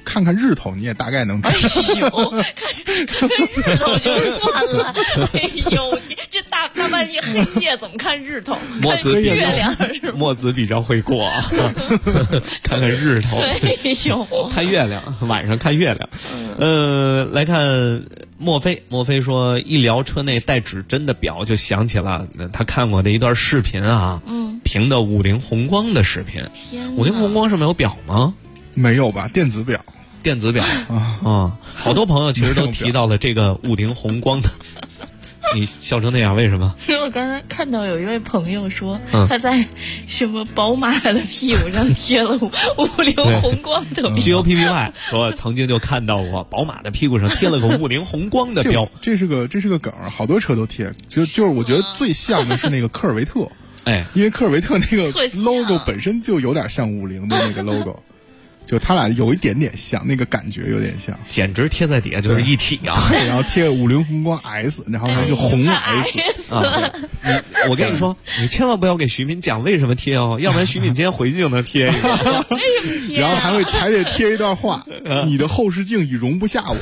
看看日头，你也大概能知道。 哎呦，看日头就算了，哎呦，这大半夜黑夜怎么看日头？ 墨子月亮是吗？ 墨子比较会过啊，看看日头。 哎呦， 看月亮，晚上看月亮。来看墨菲说，一聊车内带指针的表，就想起了他看过的一段视频啊，评的50宏光的视频。50宏光上面有表吗？ 没有吧，电子表啊，好多朋友其实都提到了这个50宏光的。你笑成那样，为什么？ 因为我刚才看到有一位朋友说，他在什么宝马的屁股上贴了50宏光的标。 GOPPY 说曾经就看到过宝马的屁股上贴了个50宏光的标。 这是个梗，好多车都贴。就是我觉得最像的是那个科尔维特，因为科尔维特那个 logo 本身就有点像50的那个 logo。就他俩有一点点像，那个感觉有点像， 简直贴在底下就是一体啊！ 对，然后贴50宏光 S， 然后它就红 S 啊！我跟你说，你千万不要给徐敏讲为什么贴哦，要不然徐敏今天回去就能贴一个。 为什么贴？ 然后还得贴一段话：你的后视镜已容不下我。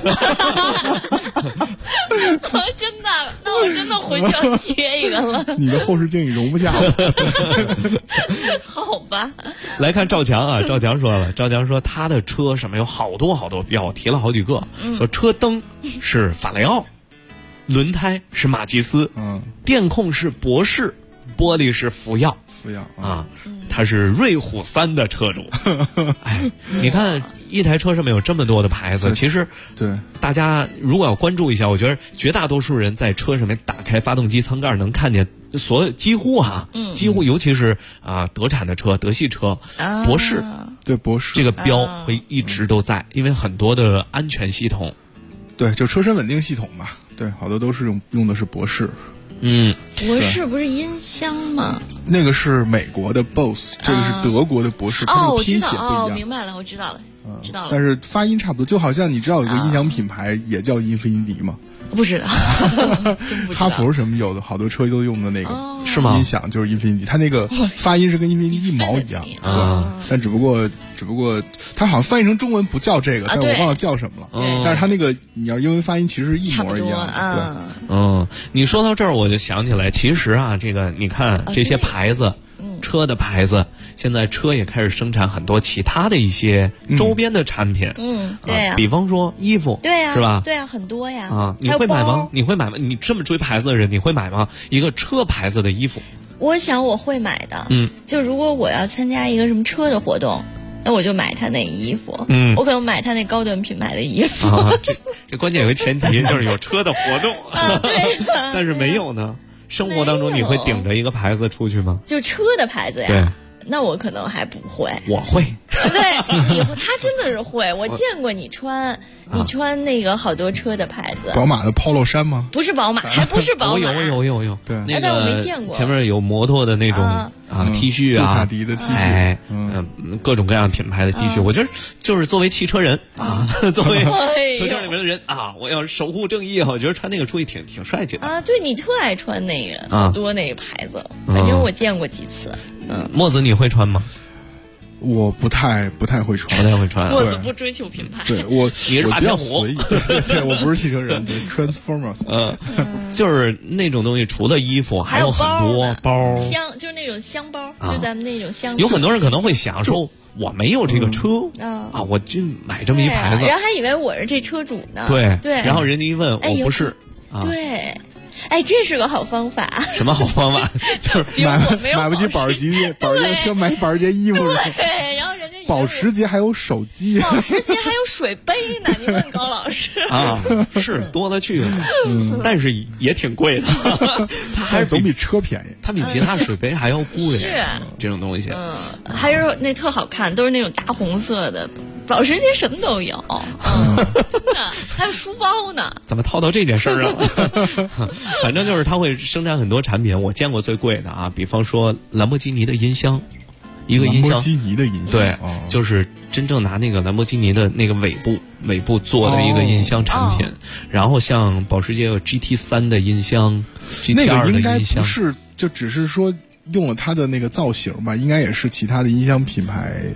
真的，那我真的回去要贴一个了。 你的后视镜已容不下我。 好吧。 来看赵强啊，赵强说他的车上面有好多标，提了好几个。说车灯是法雷奥，轮胎是马吉斯，电控是博士，玻璃是福耀啊，他是瑞虎3的车主。哎，你看一台车上面有这么多的牌子，其实对大家如果要关注一下，我觉得绝大多数人在车上面打开发动机舱盖能看见几乎尤其是德产的车，德系车，博士。 对，博士这个标会一直都在，因为很多的安全系统， 对，就车身稳定系统嘛，对，好多都是用的是博士。 博士不是音箱吗？ 那个是美国的 Bose， 这个是德国的博士，它的拼写不一样。 明白了，我知道了，知道了。 但是发音差不多，就好像你知道有个音响品牌也叫英菲尼迪吗？ 不知道， 哈弗什么有的好多车都用的那个是吗？ 音响就是英菲尼迪，它那个发音是跟英菲尼迪一毛一样啊。但只不过它好像翻译成中文不叫这个，但我忘了叫什么了。但是它那个你要英文发音其实是一模一样的。 对，你说到这儿我就想起来，其实这个你看这些牌子。车的牌子，现在车也开始生产很多其他的一些周边的产品。 对呀， 比方说衣服， 对呀， 是吧？ 对呀，很多呀。 你会买吗？你会买吗？你这么追牌子的人，你会买吗？一个车牌子的衣服， 我想我会买的。就如果我要参加一个什么车的活动，那我就买他那衣服。我可能买他那高端品牌的衣服。 这关键有个前提就是有车的活动。 对， 但是没有呢。生活当中你会顶着一个牌子出去吗？ 就车的牌子呀？ 对， 那我可能还不会。 我会。 对，他真的是会，我见过你穿那个好多车的牌子。 宝马的 Polo 衫吗？ 不是宝马，还不是宝马。 有。 对， 但我没见过。 前面有摩托的那种T 恤杜卡迪的 T 恤， 各种各样品牌的 T 恤。我觉得就是作为汽车人作为车厢里面的人我要守护正义我觉得穿那个出去挺帅气的对，你特爱穿那个好多那个牌子，反正我见过几次。 墨子你会穿吗？ 我不太会穿， 墨子不追求品牌。 对你是马天虎， 对，我不是汽车人，对 Transformers。 就是那种东西，除了衣服，还有很多包箱，就是那种箱包，就咱们那种箱。 有很多人可能会想说，我没有这个车我就买这么一牌子， 然后还以为我是这车主呢。 对，然后人家一问，我不是。 对。这是个好方法。 什么好方法？ 就是买不起保时捷车，买保时捷衣服。 对，然后人家保时捷还有手机， 保时捷还有水杯呢。你问高老师是多了去了，但是也挺贵的。它还是总比车便宜， 它比其他水杯还要贵。 是这种东西， 还是那特好看，都是那种大红色的。保时捷什么都有，还有书包呢。 怎么套到这件事儿啊？反正就是它会生产很多产品，我见过最贵的比方说兰博基尼的音箱，一个音箱，兰博基尼的音箱， 对，就是真正拿那个兰博基尼的那个尾部做的一个音箱产品。然后像保时捷有 GT3 的音箱，GT2 的音箱， 那个应该不是，就只是说用了它的那个造型吧，应该也是其他的音箱品牌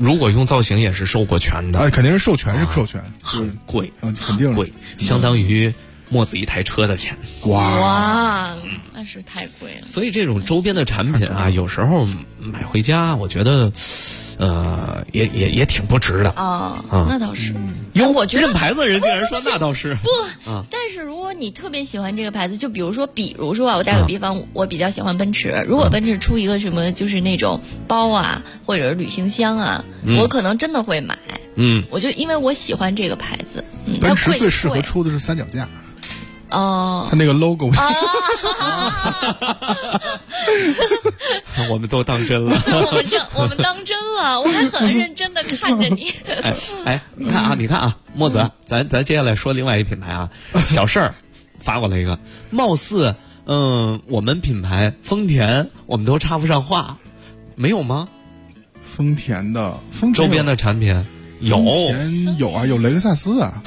如果用造型也是授过权的， 肯定是授权，是授权， 很贵， 肯定贵，相当于墨子一台车的钱。 哇，那是太贵了。 所以这种周边的产品啊，有时候买回家，我觉得，也挺不值的啊。那倒是。我觉得认牌子人竟然说那倒是不。但是如果你特别喜欢这个牌子，就比如说啊，我打个比方，我比较喜欢奔驰。如果奔驰出一个什么就是那种包啊，或者是旅行箱啊，我可能真的会买。我就因为我喜欢这个牌子。 奔驰最适合出的是三脚架。 哦， 他那个 logo 我们都当真了。 我们当真了，我还很认真的看着你。 你看啊，墨子，咱接下来说另外一品牌啊，小事儿发过来一个，貌似我们品牌丰田我们都插不上话，没有吗？ 丰田周边的产品。有啊，有雷克萨斯啊，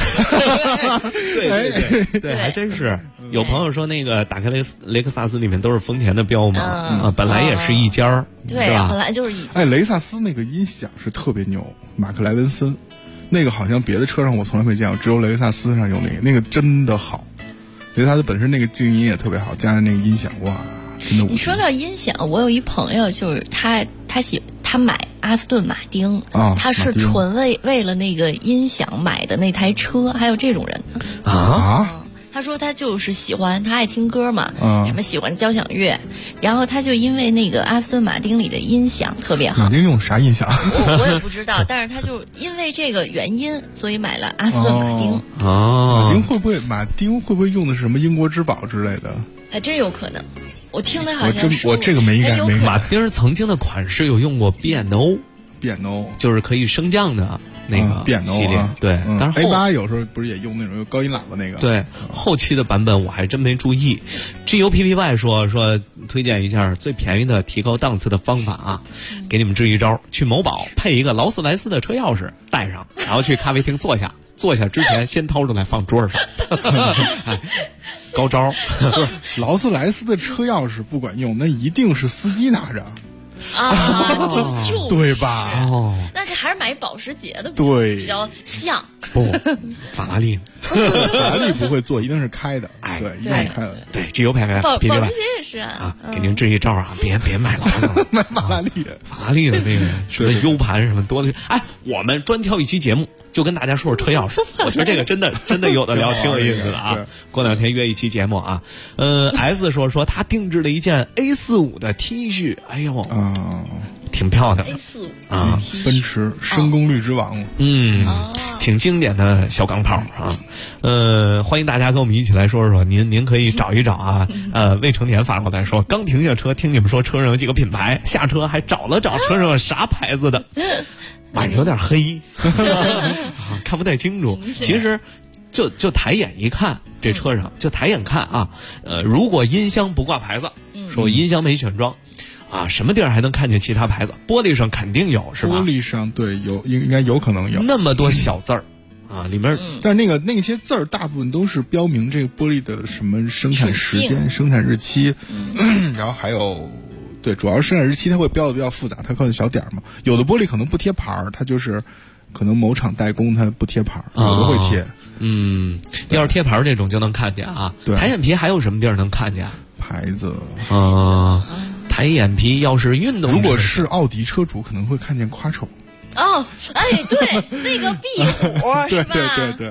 对，还真是。有朋友说那个打开雷克萨斯里面都是丰田的标嘛，本来也是一家， 对吧？本来就是一家。 雷克萨斯那个音响是特别牛，马克莱文森，那个好像别的车上我从来没见过，只有雷克萨斯上有那个真的好。雷克萨斯本身那个静音也特别好，加上那个音响，哇，真的。 你说到音响，我有一朋友就是他买阿斯顿马丁，他是纯为了那个音响买的那台车，还有这种人呢。他说他就是喜欢，他爱听歌嘛，什么喜欢交响乐，然后他就因为那个阿斯顿马丁里的音响特别好。 马丁用啥音响？ 我也不知道，但是他就因为这个原因，所以买了阿斯顿马丁。 马丁会不会用的是什么英国之宝之类的？ 还真有可能。我听的好像我这个没应该没。 马丁曾经的款式有用过 B&O， 就是可以升降的那个系列，对。但是 A8 有时候不是也用那种高音喇叭那个？ 对，后期的版本我还真没注意。GUPPY 说推荐一下最便宜的提高档次的方法啊，给你们支一招，去某宝配一个劳斯莱斯的车钥匙带上，然后去咖啡厅坐下之前先掏出来放桌上。高招。 不是劳斯莱斯的车钥匙不管用，那一定是司机拿着就对吧？ 那这还是买保时捷的对比较像。 不，法拉利不会做，一定是开的。对，一定是开的。 对，这有牌保时捷也是啊。 给您支一招啊，别买劳斯， 买法拉利的那个什么 U 盘什么多的。我们专挑一期节目，就跟大家说车钥匙。我觉得这个真的有的聊，挺有意思的啊。过两天约一期节目啊。S 说他定制了一件 A45的 T 恤，哎呦挺漂亮 A45 啊， 奔驰深功率之王， 挺经典的小钢炮啊。欢迎大家跟我们一起来说，您可以找一找啊。未成年发过来说，刚停下车，听你们说车上有几个品牌，下车还找了找车上有啥牌子的，晚上有点黑，看不太清楚。其实就抬眼一看，这车上就抬眼看啊。如果音箱不挂牌子，说我音箱没选装。什么地儿还能看见其他牌子？玻璃上肯定有，是吧？ 玻璃上对有，应该有可能有那么多小字儿里面。 但那些字儿大部分都是标明这个玻璃的什么生产时间、生产日期，然后还有对，主要是生产日期它会标的比较复杂，它靠小点嘛。有的玻璃可能不贴牌儿，它就是可能某厂代工它不贴牌儿，有的会贴。 要是贴牌这种就能看见啊。 对， 抬眼皮还有什么地儿能看见？ 牌子抬眼皮要是运动， 如果是奥迪车主可能会看见夸丑。 对，那个壁虎是吧？ 对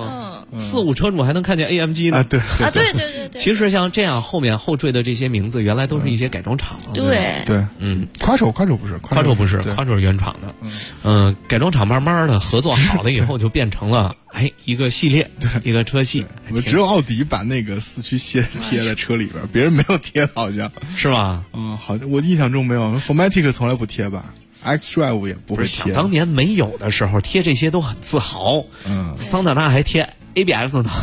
45车主还能看见 AMG 呢。 对。 其实像这样后面后缀的这些名字，原来都是一些改装厂。 对， 夸丑不是，夸丑是原厂的。改装厂慢慢的合作好了以后，就变成了一个系列，一个车系。 只有奥迪把那个四驱先贴在车里边，别人没有贴，好像是吧？ 好像我印象中没有 ，Formatic 从来不贴吧。X-Drive 也不会贴。 想当年没有的时候贴这些都很自豪。桑塔纳还贴 ABS 呢，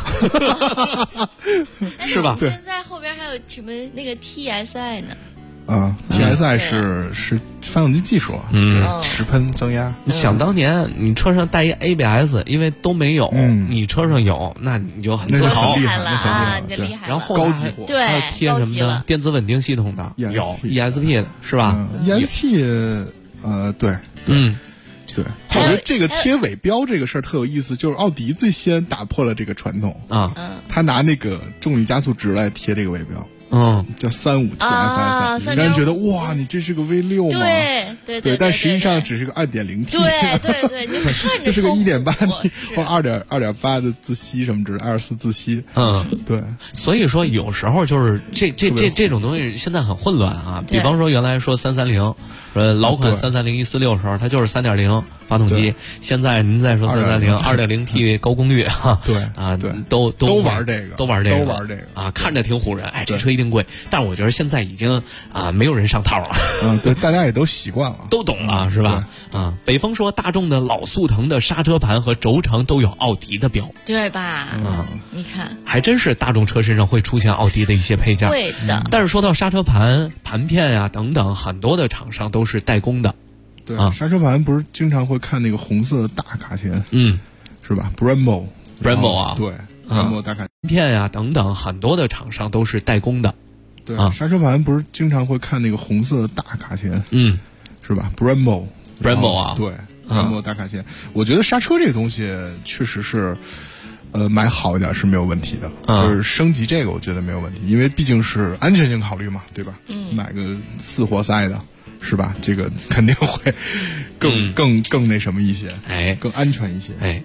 是吧？ 现在后边还有什么那个 TSI 呢 ？TSI 是发动机技术，直喷增压。 想当年你车上带一 ABS， 因为都没有，你车上有，那你就很自豪， 厉害了啊，你就厉害了。 然后高级货， 对， 还有贴什么的电子稳定系统的，有 ESP 的是吧 ？ESP。对， 对，我觉得这个贴尾标这个事儿特有意思，就是奥迪最先打破了这个传统啊，他拿那个重力加速值来贴这个尾标。叫357 FS， 人家觉得哇，你这是个 V6 吗？ 对， 但实际上只是个 2.0T。 对，你看着这是个 1.8T 或2.8的自吸什么之类，24自吸。对。 所以说有时候就是这种东西现在很混乱啊。比方说原来说330，老款330-146的时候，它就是 3.0 发动机。现在您再说330 2.0T 高功率哈， 对啊，都玩这个， 都玩这个啊，看着挺唬人。哎，这车一定贵，但是我觉得现在已经没有人上套了。 对，大家也都习惯了， 都懂了，是吧？啊，北风说大众的老速腾的刹车盘和轴承都有奥迪的标， 对吧？你看， 还真是大众车身上会出现奥迪的一些配件。 会的。 但是说到刹车盘、盘片呀等等，很多的厂商都是代工的。 对，刹车盘不是经常会看那个红色的大卡钳，是吧 ？Brembo 啊， 对，Brembo 大卡片呀等等，很多的厂商都是代工的。 对，刹车盘不是经常会看那个红色的大卡钳，是吧 ？Brembo 啊， 对，Brembo 大卡钳。我觉得刹车这个东西确实是，买好一点是没有问题的，就是升级这个我觉得没有问题，因为毕竟是安全性考虑嘛，对吧？买个4活塞的。是吧？这个肯定会更那什么一些， 哎， 更安全一些。 哎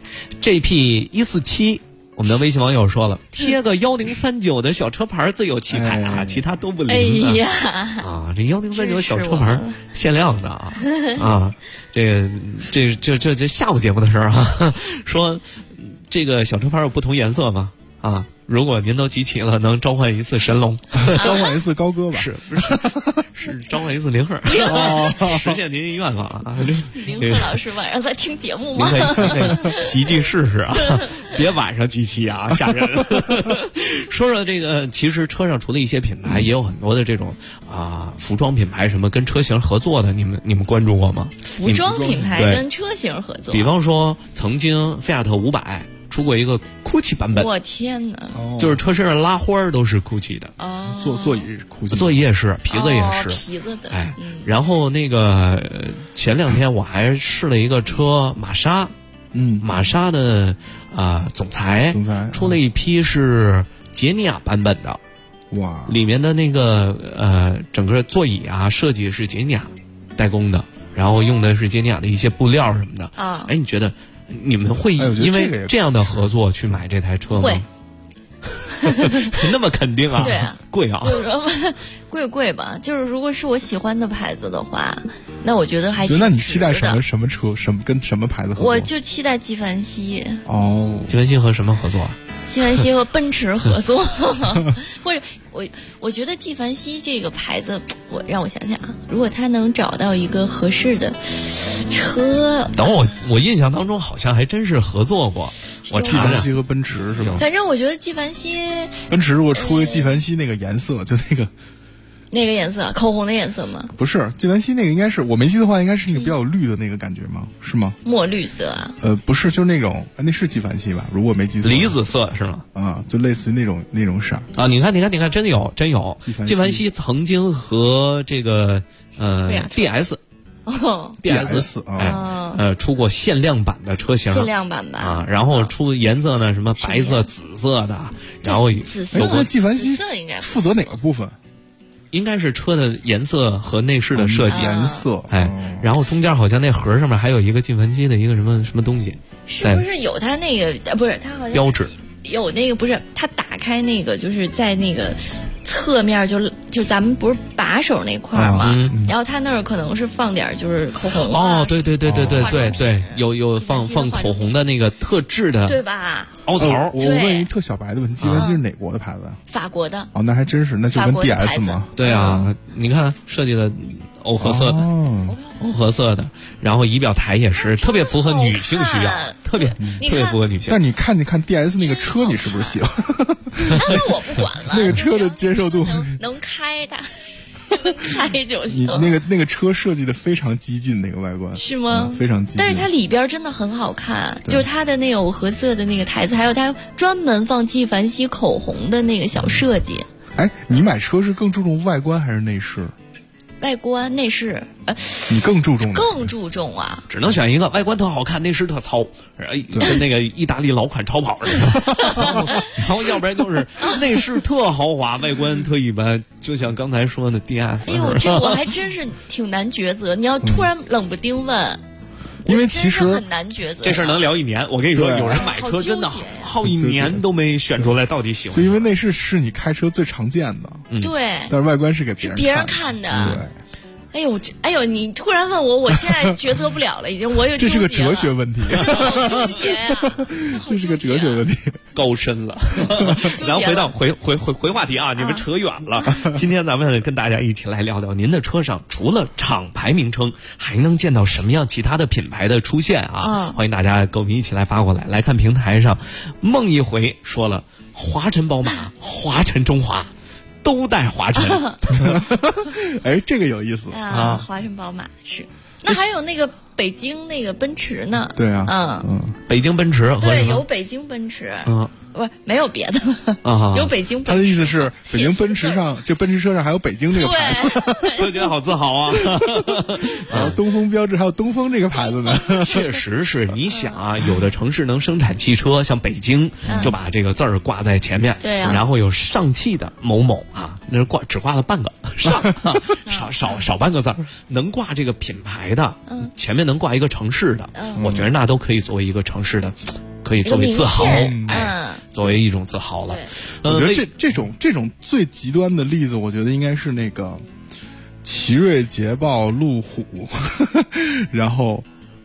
，GP147，我们的微信网友说了，贴个1039的小车牌最有气派啊，其他都不灵。 哎呀， 啊，这1039小车牌限量的啊，这下午节目的事儿啊，说这个小车牌有不同颜色吗？啊。如果您都集齐了，能召唤一次神龙， 召唤一次高歌吧？ 是召唤一次林鹤，实现您愿望啊！ 林鹤老师晚上在听节目吗？ 您可以集试试啊，别晚上集齐啊，吓人。说说这个，其实车上除了一些品牌，也有很多的这种服装品牌什么跟车型合作的，你们关注过吗？ 服装品牌跟车型合作， 比方说曾经菲亚特500。出过一个 GUCCI 版本， 我天哪！ 就是车身上拉花都是 GUCCI 的， 座椅是 GUCCI， 座椅也是，皮子也是， 皮子的。 哎，然后那个前2天我还试了一个车，玛莎，玛莎的总裁出了一批是捷尼亚版本的， 哇， 里面的那个整个座椅设计是捷尼亚代工的，然后用的是捷尼亚的一些布料什么的啊。哎，你觉得？你们会因为这样的合作去买这台车吗？ 会， 那么肯定啊？ 对啊， 贵啊， 贵吧？就是如果是我喜欢的牌子的话，那我觉得还挺值的。 那你期待什么车？跟什么牌子合作？ 我就期待纪梵希。 哦， 纪梵希和什么合作？ 纪梵希和奔驰合作，或者我觉得纪梵希这个牌子，让我想想啊，如果他能找到一个合适的车， 等我印象当中好像还真是合作过。我纪梵希和奔驰是吧？ 反正我觉得纪梵希， 奔驰如果出个纪梵希那个颜色，就那个颜色，口红的颜色吗？ 不是，纪梵希那个应该是我没记错的话，应该是那个比较绿的那个感觉吗？是吗？ 墨绿色啊？ 不是，就是那种，那是纪梵希吧？如果没记错， 梨子色是吗？ 啊，就类似于那种色啊。你看，真有。纪梵希曾经和这个DS。DS 出过限量版的车型， 限量版吧啊，然后出颜色呢，什么白色、紫色的，然后紫色。 那纪梵希应该负责哪个部分？ 应该是车的颜色和内饰的设计， 颜色。 哎，然后中间好像那盒上面还有一个纪梵希的一个什么东西， 是不是有它那个？不是，它好像标志有那个，不是它打开那个，就是在那个。侧面就咱们不是把手那块儿嘛，然后他那儿可能是放点就是口红对，有放口红的那个特制的， 对吧？ 凹槽。 我问一特小白的问题，纪梵希是哪国的牌子？ 法国的。 哦，那还真是，那就跟 DS 嘛。 对啊，你看设计的藕荷色的，藕荷色的，然后仪表台也是特别符合女性需要，特别符合女性。 但你看 DS 那个车，你是不是喜欢？ 那我不管了， 那个车的接受度能开的，开就行。 你那个车设计的非常激进，那个外观是吗？ 非常激进。 但是它里边真的很好看，就是它的那个藕荷色的那个台子，还有它专门放纪梵希口红的那个小设计。 哎，你买车是更注重外观还是内饰？ 外观内饰你更注重啊， 只能选一个，外观特好看，内饰特糙，跟那个意大利老款超跑似的。然后要不然就是内饰特豪华，外观特一般，就像刚才说的 DS。 哎呦，这我还真是挺难抉择。你要突然冷不丁问。 因为其实很难抉择， 这事儿能聊一年。我跟你说，有人买车真的耗一年都没选出来到底喜欢。 就因为内饰是你开车最常见的， 对， 但是外观是给别人看的。 对， 哎呦，你突然问我现在抉择不了了，已经我有这是个哲学问题， 好纠结呀， 这是个哲学问题， 高深了。咱回到回话题啊，你们扯远了。今天咱们跟大家一起来聊聊，您的车上除了厂牌名称，还能见到什么样其他的品牌的出现啊？欢迎大家跟我们一起来发过来。来看平台上，梦一回说了，华晨宝马、华晨中华。都带华晨， 哎，这个有意思啊！ 华晨宝马是，那还有那个北京那个奔驰呢？ 对啊， 北京奔驰对，有北京奔驰，不，没有别的，有北京奔驰。 他的意思是，北京奔驰上，这奔驰车上还有北京这个牌子， 就觉得好自豪啊！ 然后东风标致还有东风这个牌子呢， 确实是。你想啊，有的城市能生产汽车，像北京就把这个字儿挂在前面， 对啊， 然后有上汽的某某啊，那是只挂了半个上，少半个字儿，能挂这个品牌的，前面能挂一个城市的，我觉得那都可以作为一个城市的。可以作为自豪，作为一种自豪了。 我觉得这种最极端的例子，我觉得应该是那个奇瑞、捷豹、路虎，然后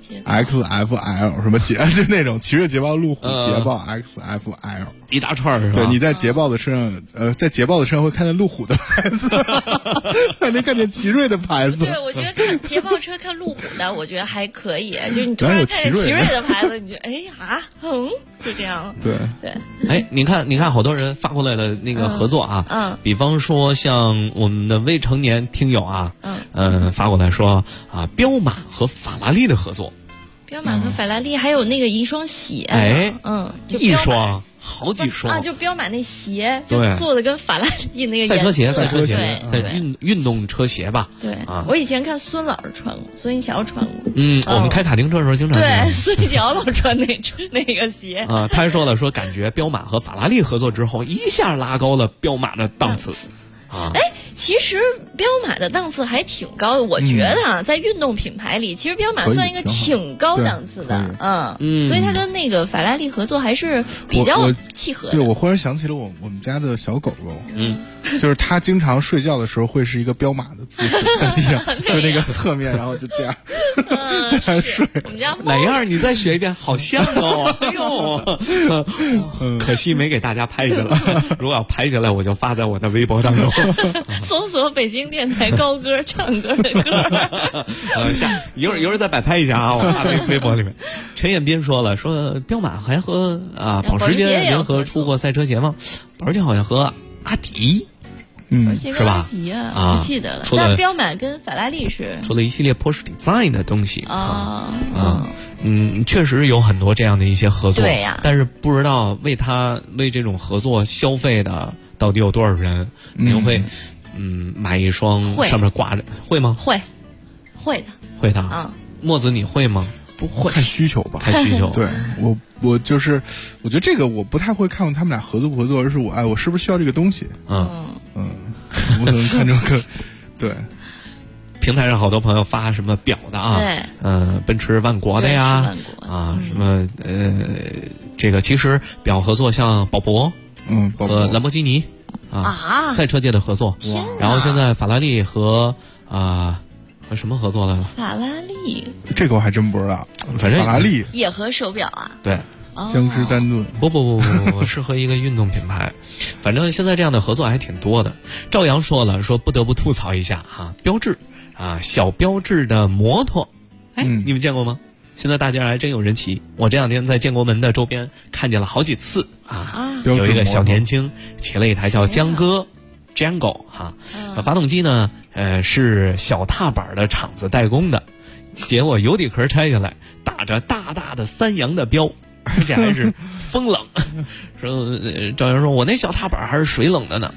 XFL 什么捷，就那种奇瑞、捷豹、路虎、捷豹 XFL 一大串是吧？ 对，你在捷豹的身上，在捷豹的身上会看见路虎的牌子，还能看见奇瑞的牌子。 对，我觉得看捷豹车看路虎的，我觉得还可以。就是你突然看见奇瑞的牌子，你就就这样。 对。 哎，你看，好多人发过来的那个合作啊，比方说像我们的未成年听友啊，发过来说啊，彪马和法拉利的合作。 彪马和法拉利还有那个一双鞋， 一双。好几双啊！就彪马那鞋，就做的跟法拉利那个赛车鞋，运动车鞋吧。 对啊，我以前看孙老师穿过，孙一桥穿过。 我们开卡丁车的时候经常对孙一桥老穿那个鞋啊。他还说感觉彪马和法拉利合作之后，一下拉高了彪马的档次。 哎，其实彪马的档次还挺高的，我觉得在运动品牌里，其实彪马算一个挺高档次的，所以它跟那个法拉利合作还是比较契合的。 对，我忽然想起了我们家的小狗狗，就是它经常睡觉的时候会是一个彪马的姿势，在地上就那个侧面，然后就这样在睡。 我们家哪样？你再学一遍，好像哦！哎呦，可惜没给大家拍下来。如果要拍下来，我就发在我的微博当中。 搜索北京电台高歌唱歌的歌。 一会儿再摆拍一下啊，我发微博里面。陈彦斌说彪马还和保时捷联合出过赛车鞋吗？保时捷好像和阿迪，是吧？ 不记得了。但彪马跟法拉利是出了一系列 Porsche Design 的东西确实有很多这样的一些合作， 对呀。 但是不知道为这种合作消费的到底有多少人？您会买一双上面挂着会吗？ 会的。 墨子你会吗？ 不会，看需求吧。 看需求。 对，我就是我觉得这个我不太会看他们俩合作不合作，而是我是不是需要这个东西？我可能看这个对。 平台上好多朋友发什么表的啊，奔驰万国的呀，什么这个其实表合作像宝博，和兰博基尼赛车界的合作，然后现在法拉利和什么合作了？ 法拉利这个我还真不知道，反正法拉利也和手表啊， 对。 江诗丹顿不，是和一个运动品牌，反正现在这样的合作还挺多的。赵阳说不得不吐槽一下标致小标致的摩托，你们见过吗？现在大街上还真有人骑，我这两天在建国门的周边看见了好几次有一个小年轻骑了一台叫江歌 Django 发动机呢是小踏板的厂子代工的，结果油底壳拆下来打着大大的三洋的标，而且还是风冷。赵阳说我那小踏板还是水冷的呢。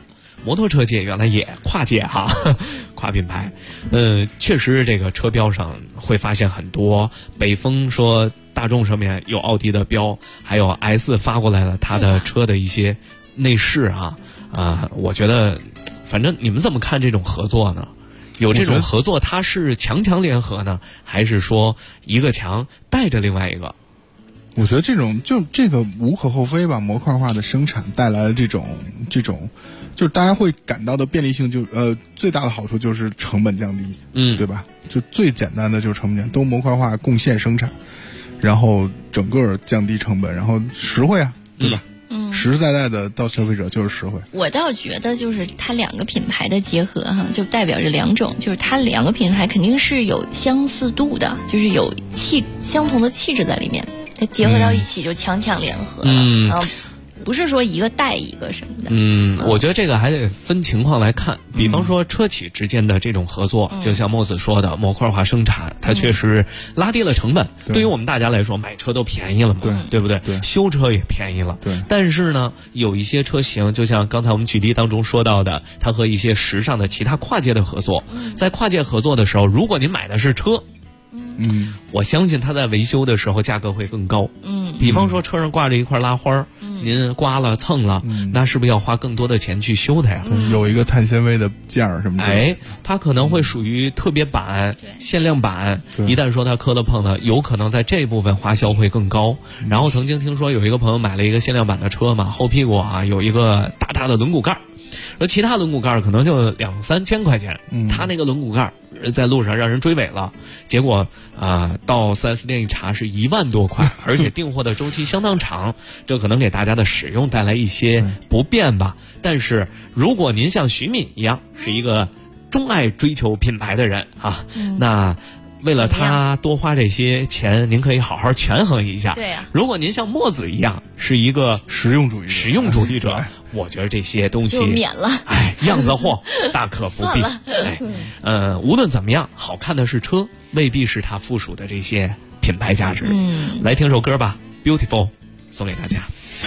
摩托车界原来也跨界哈，跨品牌。确实这个车标上会发现很多，北风说大众上面有奥迪的标，还有 S 发过来了它的车的一些内饰啊。我觉得反正你们怎么看这种合作呢？有这种合作它是强强联合呢，还是说一个强带着另外一个？ 我觉得这个无可厚非吧，模块化的生产带来的这种就是大家会感到的便利性，最大的好处就是成本降低，对吧？就最简单的就是成本降低，都模块化共线生产，然后整个降低成本，然后实惠啊，对吧？实实在在的到消费者就是实惠。 我倒觉得就是它两个品牌的结合哈，就代表着两种，就是它两个品牌肯定是有相似度的，就是有相同的气质在里面，它结合到一起就强强联合了。不是说一个带一个什么的。 我觉得这个还得分情况来看。比方说车企之间的这种合作，就像墨子说的模块化生产，它确实拉低了成本。对于我们大家来说，买车都便宜了嘛，对不对？修车也便宜了。但是呢，有一些车型，就像刚才我们举例当中说到的，它和一些时尚的其他跨界的合作，在跨界合作的时候，如果您买的是车，我相信它在维修的时候价格会更高。比方说车上挂着一块拉花，您刮了蹭了，那是不是要花更多的钱去修它呀？ 有一个碳纤维的件儿什么的， 它可能会属于特别版、限量版，一旦说它磕了碰了，有可能在这部分花销会更高。然后曾经听说有一个朋友买了一个限量版的车嘛，后屁股有一个大大的轮毂盖，而其他轮毂盖可能就2-3千块钱，他那个轮毂盖在路上让人追尾了，结果到 4S 店一查是1万多块，而且订货的周期相当长，这可能给大家的使用带来一些不便吧。但是如果您像徐敏一样是一个钟爱追求品牌的人那为了他多花这些钱，您可以好好权衡一下。如果您像墨子一样是一个实用主义者，我觉得这些东西就免了。 样子货大可不必。无论怎么样，好看的是车，未必是它附属的这些品牌价值。来听首歌吧， Beautiful 送给大家。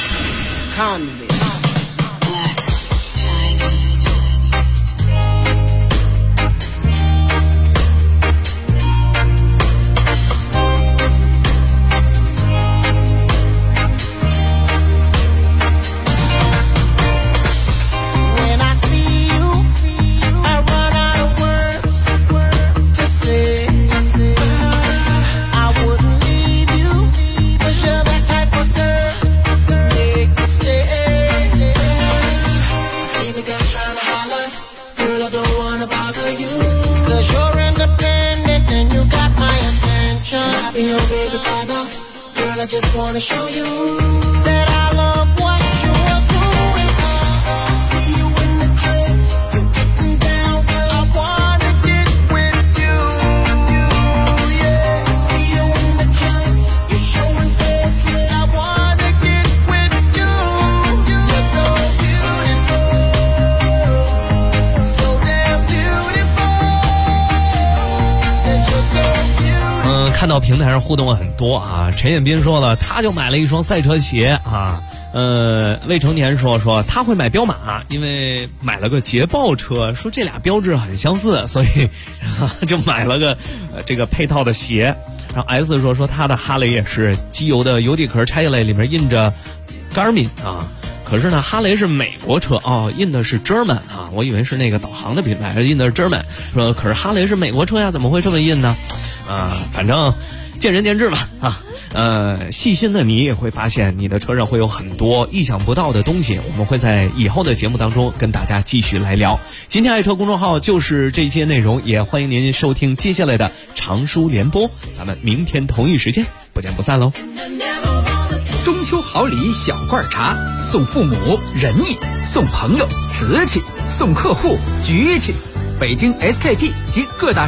I just wanna show you that I love what you're doing. See you in the club, you're getting down good. I wanna get with you, yeah. See you in the club, you're showing face lit. I wanna get with you. You're so beautiful, so damn beautiful. Said you're so beautiful. 看到平台上互动很多陈彦斌说了，他就买了一双赛车鞋未成年说他会买彪马，因为买了个捷豹车，说这俩标志很相似，所以就买了个这个配套的鞋。然后 S 说他的哈雷也是机油的油底壳拆下来，里面印着 Garmin 可是呢哈雷是美国车印的是 German 我以为是那个导航的品牌，印的是 German， 说可是哈雷是美国车呀，怎么会这么印呢？反正见仁见智吧细心的你也会发现你的车上会有很多意想不到的东西，我们会在以后的节目当中跟大家继续来聊。今天爱车公众号就是这些内容，也欢迎您收听接下来的长书联播，咱们明天同一时间不见不散喽。 中秋好礼小罐茶，送父母仁义，送朋友瓷器，送客户局气。北京 SKP 及各大